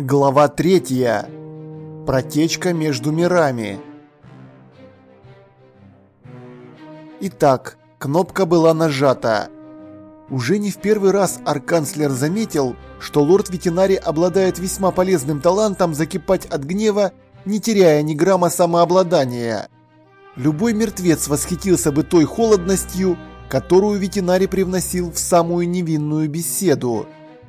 Глава 3. Протечка между мирами. Итак, кнопка была нажата. Уже не в первый раз арканцлер заметил, что лорд Ветинари обладает весьма полезным талантом закипать от гнева, не теряя ни грамма самообладания. Любой мертвец восхитился бы той холодностью, которую Ветинари привносил в самую невинную беседу.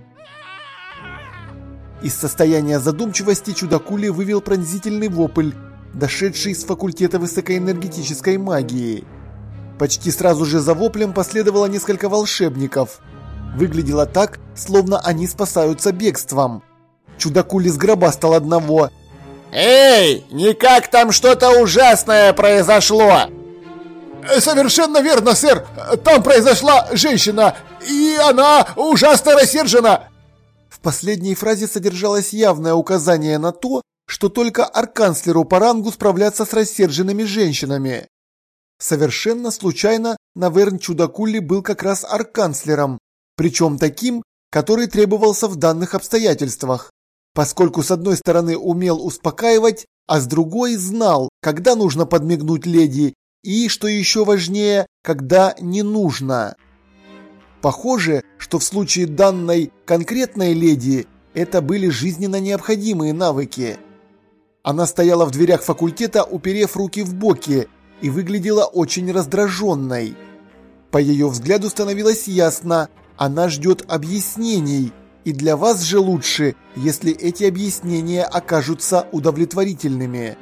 Из состояния задумчивости чудакули вывел пронзительный вопль, дошедший с факультета высокоэнергетической магии. Почти сразу же за воплем последовало несколько волшебников. Выглядело так, словно они спасаются бегством. Чудакули сгробастал одного. «Эй, никак там что-то ужасное произошло!» «Совершенно верно, сэр! Там произошла женщина, и она ужасно рассержена!» В последней фразе содержалось явное указание на то, что только арканцлеру по рангу справляться с рассерженными женщинами. Совершенно случайно Наверн Чудакули был как раз арканцлером, причем таким, который требовался в данных обстоятельствах, поскольку с одной стороны умел успокаивать, а с другой знал, когда нужно подмигнуть леди и, что еще важнее, когда не нужно. Похоже, что в случае данной конкретной леди это были жизненно необходимые навыки. Она стояла в дверях факультета, уперев руки в боки, и выглядела очень раздраженной. По ее взгляду становилось ясно, она ждет объяснений, и для вас же лучше, если эти объяснения окажутся удовлетворительными.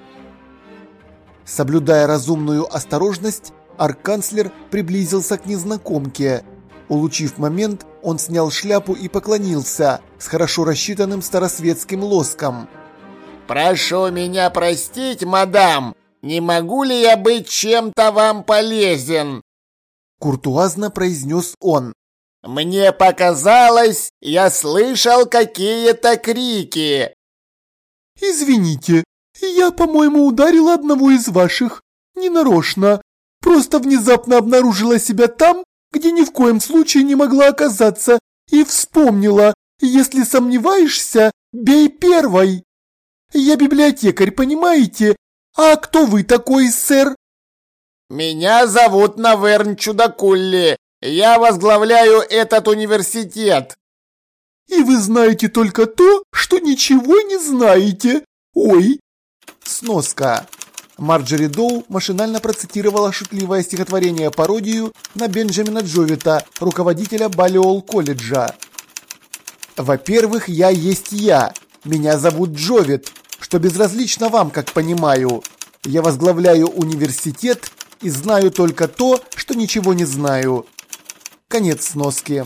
Соблюдая разумную осторожность, арканцлер приблизился к незнакомке. Улучив момент, он снял шляпу и поклонился с хорошо рассчитанным старосветским лоском. «Прошу меня простить, мадам, не могу ли я быть чем-то вам полезен?» Куртуазно произнес он. «Мне показалось, я слышал какие-то крики». «Извините, я, по-моему, ударила одного из ваших. Ненарочно. Просто внезапно обнаружила себя там, где ни в коем случае не могла оказаться, и вспомнила, если сомневаешься, бей первой. Я библиотекарь, понимаете? А кто вы такой, сэр?» «Меня зовут Наверн Чудакули. Я возглавляю этот университет». «И вы знаете только то, что ничего не знаете. Ой!» Сноска. Марджори Доу машинально процитировала шутливое стихотворение-пародию на Бенджамина Джовита, руководителя Баллиол-колледжа. «Во-первых, я есть я. Меня зовут Джовит, что безразлично вам, как понимаю. Я возглавляю университет и знаю только то, что ничего не знаю». Конец сноски.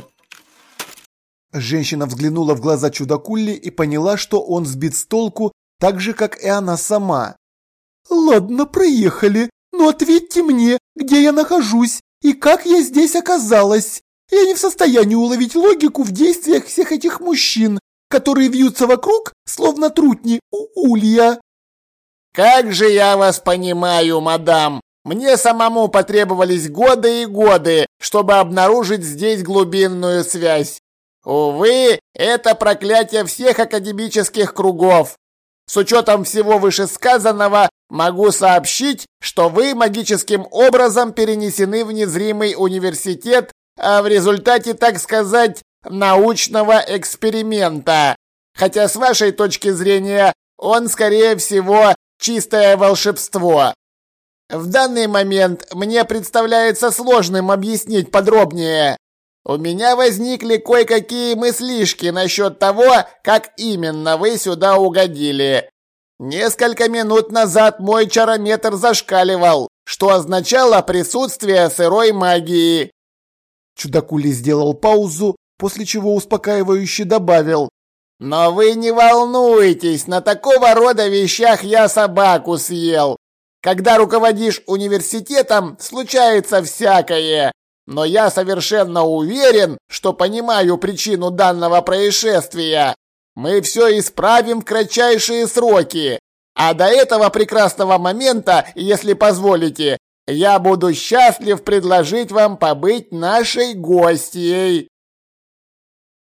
Женщина взглянула в глаза чудакулли и поняла, что он сбит с толку, так же, как и она сама. «Ладно, проехали, но ответьте мне, где я нахожусь и как я здесь оказалась. Я не в состоянии уловить логику в действиях всех этих мужчин, которые вьются вокруг, словно трутни у улья». «Как же я вас понимаю, мадам. Мне самому потребовались годы и годы, чтобы обнаружить здесь глубинную связь. Увы, это проклятие всех академических кругов. С учетом всего вышесказанного, могу сообщить, что вы магическим образом перенесены в незримый университет, а в результате, так сказать, научного эксперимента. Хотя с вашей точки зрения, он, скорее всего, чистое волшебство. В данный момент мне представляется сложным объяснить подробнее. У меня возникли кое-какие мыслишки насчет того, как именно вы сюда угодили. Несколько минут назад мой чарометр зашкаливал, что означало присутствие сырой магии». Чудакули сделал паузу, после чего успокаивающе добавил. «Но вы не волнуйтесь, на такого рода вещах я собаку съел. Когда руководишь университетом, случается всякое. Но я совершенно уверен, что понимаю причину данного происшествия. Мы все исправим в кратчайшие сроки. А до этого прекрасного момента, если позволите, я буду счастлив предложить вам побыть нашей гостьей».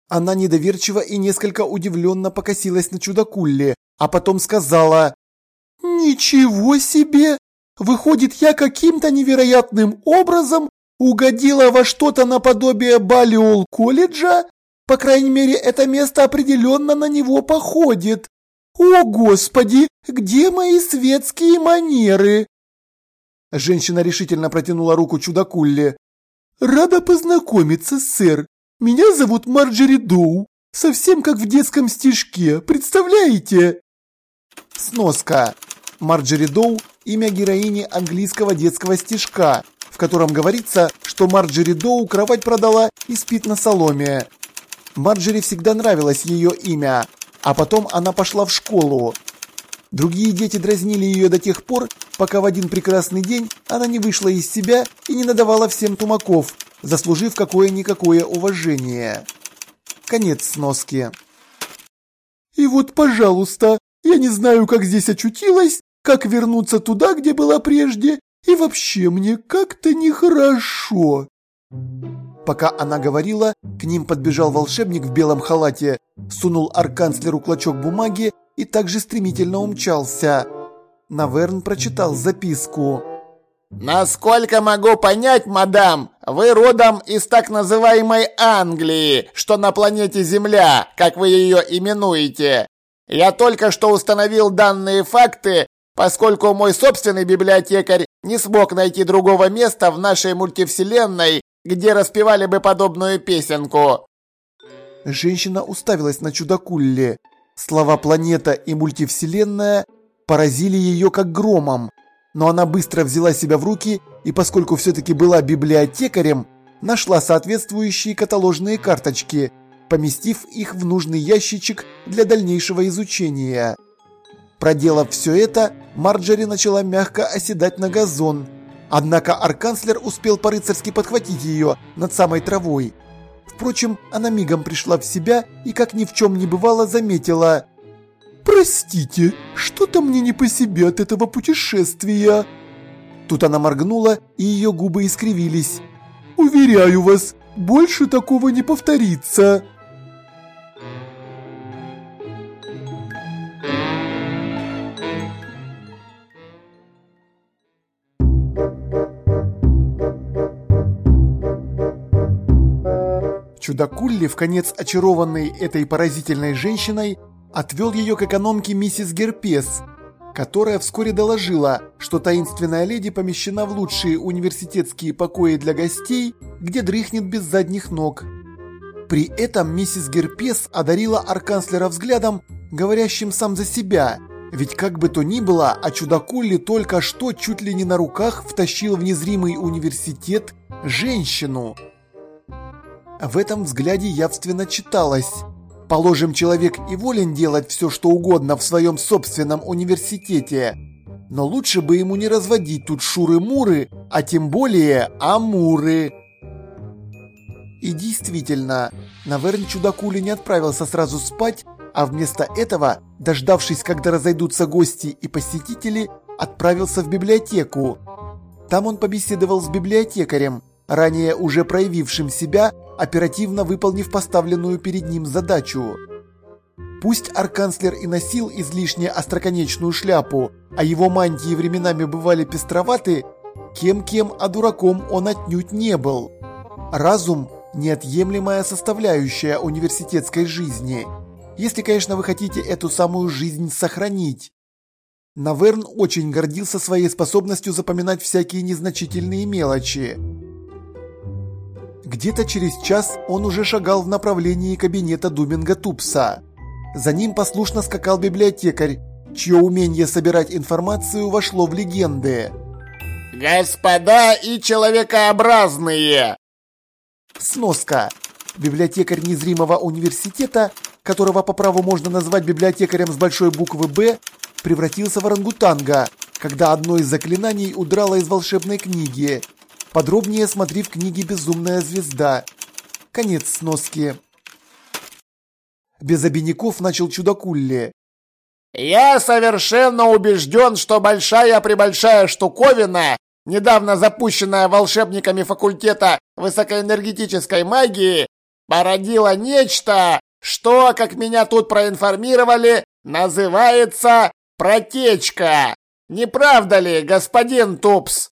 Она недоверчиво и несколько удивленно покосилась на чудакулли, а потом сказала: «Ничего себе! Выходит, я каким-то невероятным образом угодила во что-то наподобие Балиол-колледжа? По крайней мере, это место определенно на него походит. О, Господи, где мои светские манеры?» Женщина решительно протянула руку чудакулле. «Рада познакомиться, сэр. Меня зовут Марджери Доу. Совсем как в детском стишке, представляете?» Сноска. Марджери Доу – имя героини английского детского стишка, в котором говорится, что Марджери Доу кровать продала и спит на соломе. Марджери всегда нравилось ее имя, а потом она пошла в школу. Другие дети дразнили ее до тех пор, пока в один прекрасный день она не вышла из себя и не надавала всем тумаков, заслужив какое-никакое уважение. Конец сноски. «И вот, пожалуйста, я не знаю, как здесь очутилась, как вернуться туда, где была прежде, и вообще мне как-то нехорошо». Пока она говорила, к ним подбежал волшебник в белом халате, сунул арканцлеру клочок бумаги и также стремительно умчался. Наверн прочитал записку. «Насколько могу понять, мадам, вы родом из так называемой Англии, что на планете Земля, как вы ее именуете. Я только что установил данные факты, поскольку мой собственный библиотекарь не смог найти другого места в нашей мультивселенной, где распевали бы подобную песенку». Женщина уставилась на чудакулли. Слова «планета» и «мультивселенная» поразили ее как громом, но она быстро взяла себя в руки и, поскольку все-таки была библиотекарем, нашла соответствующие каталожные карточки, поместив их в нужный ящичек для дальнейшего изучения. Проделав все это, Марджери начала мягко оседать на газон, однако арканцлер успел по-рыцарски подхватить ее над самой травой. Впрочем, она мигом пришла в себя и, как ни в чем не бывало, заметила: «Простите, что-то мне не по себе от этого путешествия». Тут она моргнула, и ее губы искривились. «Уверяю вас, больше такого не повторится». Чудакулли, вконец очарованный этой поразительной женщиной, отвел ее к экономке миссис Герпес, которая вскоре доложила, что таинственная леди помещена в лучшие университетские покои для гостей, где дрыхнет без задних ног. При этом миссис Герпес одарила арканцлера взглядом, говорящим сам за себя, ведь как бы то ни было, а чудакулли только что чуть ли не на руках втащил в незримый университет женщину. В этом взгляде явственно читалось: положим, человек и волен делать все, что угодно в своем собственном университете, но лучше бы ему не разводить тут шуры-муры, а тем более амуры. И действительно, Наверн чудакулли не отправился сразу спать, а вместо этого, дождавшись, когда разойдутся гости и посетители, отправился в библиотеку. Там он побеседовал с библиотекарем, ранее уже проявившим себя, оперативно выполнив поставленную перед ним задачу. Пусть арканцлер и носил излишне остроконечную шляпу, а его мантии временами бывали пестроваты, кем-кем, а дураком он отнюдь не был. Разум – неотъемлемая составляющая университетской жизни, если, конечно, вы хотите эту самую жизнь сохранить. Наверн очень гордился своей способностью запоминать всякие незначительные мелочи. Где-то через час он уже шагал в направлении кабинета Думинга Тупса. За ним послушно скакал библиотекарь, чье умение собирать информацию вошло в легенды. «Господа и человекообразные!» Сноска. Библиотекарь незримого университета, которого по праву можно назвать библиотекарем с большой буквы «Б», превратился в орангутанга, когда одно из заклинаний удрало из волшебной книги. Подробнее смотри в книге «Безумная звезда». Конец сноски. Без обиняков начал чудакулли. «Я совершенно убежден, что большая-пребольшая штуковина, недавно запущенная волшебниками факультета высокоэнергетической магии, породило нечто, что, как меня тут проинформировали, называется протечка. Не правда ли, господин Тупс?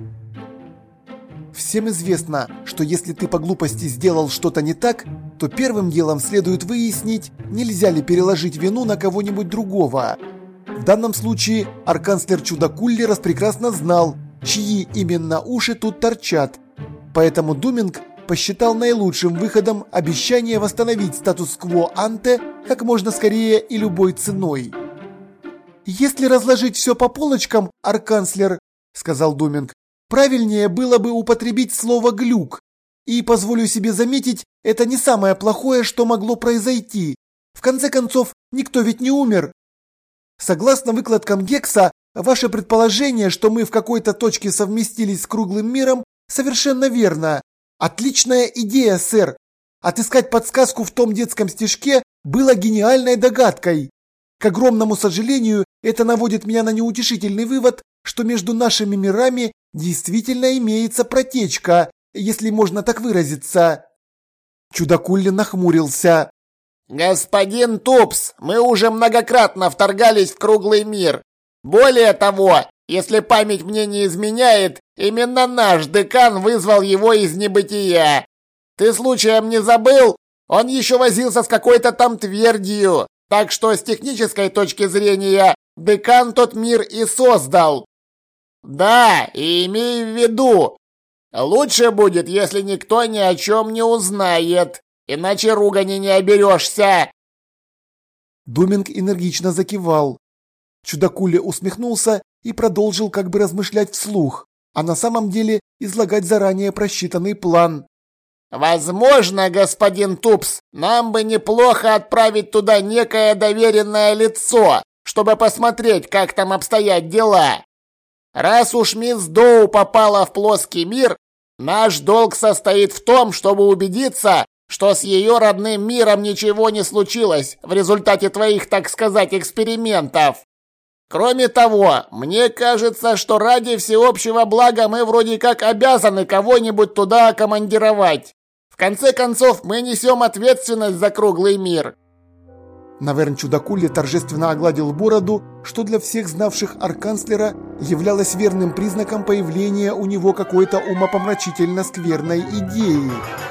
Всем известно, что если ты по глупости сделал что-то не так, то первым делом следует выяснить, нельзя ли переложить вину на кого-нибудь другого. В данном случае арканцлер Чудакулли распрекрасно знал, чьи именно уши тут торчат. Поэтому Думинг посчитал наилучшим выходом обещание восстановить статус-кво анте как можно скорее и любой ценой. «Если разложить все по полочкам, арканцлер, — сказал Думинг, — правильнее было бы употребить слово «глюк». И, позволю себе заметить, это не самое плохое, что могло произойти. В конце концов, никто ведь не умер. Согласно выкладкам Гекса, ваше предположение, что мы в какой-то точке совместились с круглым миром, совершенно верно. Отличная идея, сэр. Отыскать подсказку в том детском стишке было гениальной догадкой. К огромному сожалению, это наводит меня на неутешительный вывод, что между нашими мирами действительно имеется протечка, если можно так выразиться. Чудакулли нахмурился. Господин Тупс, мы уже многократно вторгались в круглый мир. Более того, если память мне не изменяет, именно наш декан вызвал его из небытия. Ты случаем не забыл? Он еще возился с какой-то там твердью. Так что с технической точки зрения декан тот мир и создал. Да, и имей в виду, лучше будет, если никто ни о чем не узнает, иначе ругани не оберешься. Думинг энергично закивал. Чудакулли усмехнулся и продолжил как бы размышлять вслух, а на самом деле излагать заранее просчитанный план. Возможно, господин Тупс, нам бы неплохо отправить туда некое доверенное лицо, чтобы посмотреть, как там обстоят дела. Раз уж мисс Доу попала в плоский мир, наш долг состоит в том, чтобы убедиться, что с ее родным миром ничего не случилось в результате твоих, так сказать, экспериментов. Кроме того, мне кажется, что ради всеобщего блага мы вроде как обязаны кого-нибудь туда командировать. В конце концов, мы несем ответственность за круглый мир. Наверн Чудакулли торжественно огладил бороду, что для всех знавших арканцлера являлось верным признаком появления у него какой-то умопомрачительно скверной идеи.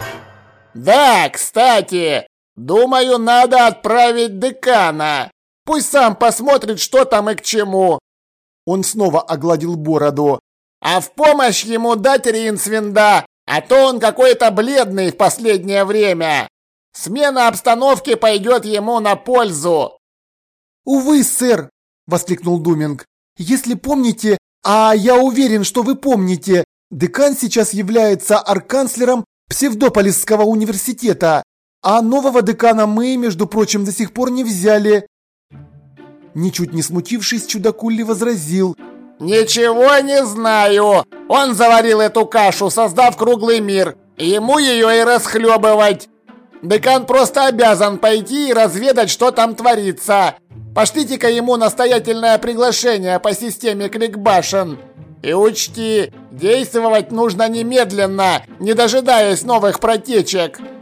Да, кстати, думаю, надо отправить декана. Пусть сам посмотрит, что там и к чему. Он снова огладил бороду. А в помощь ему дать Ринсвинда, а то он какой-то бледный в последнее время. Смена обстановки пойдет ему на пользу. «Увы, сэр!» – воскликнул Думинг. «Если помните, а я уверен, что вы помните, декан сейчас является арканцлером Псевдополисского университета, а нового декана мы, между прочим, до сих пор не взяли». Ничуть не смутившись, Чудакулли возразил. «Ничего не знаю. Он заварил эту кашу, создав круглый мир. Ему ее и расхлебывать. Декан просто обязан пойти и разведать, что там творится. Пошлите-ка ему настоятельное приглашение по системе Кликбашен. И учти, действовать нужно немедленно, не дожидаясь новых протечек».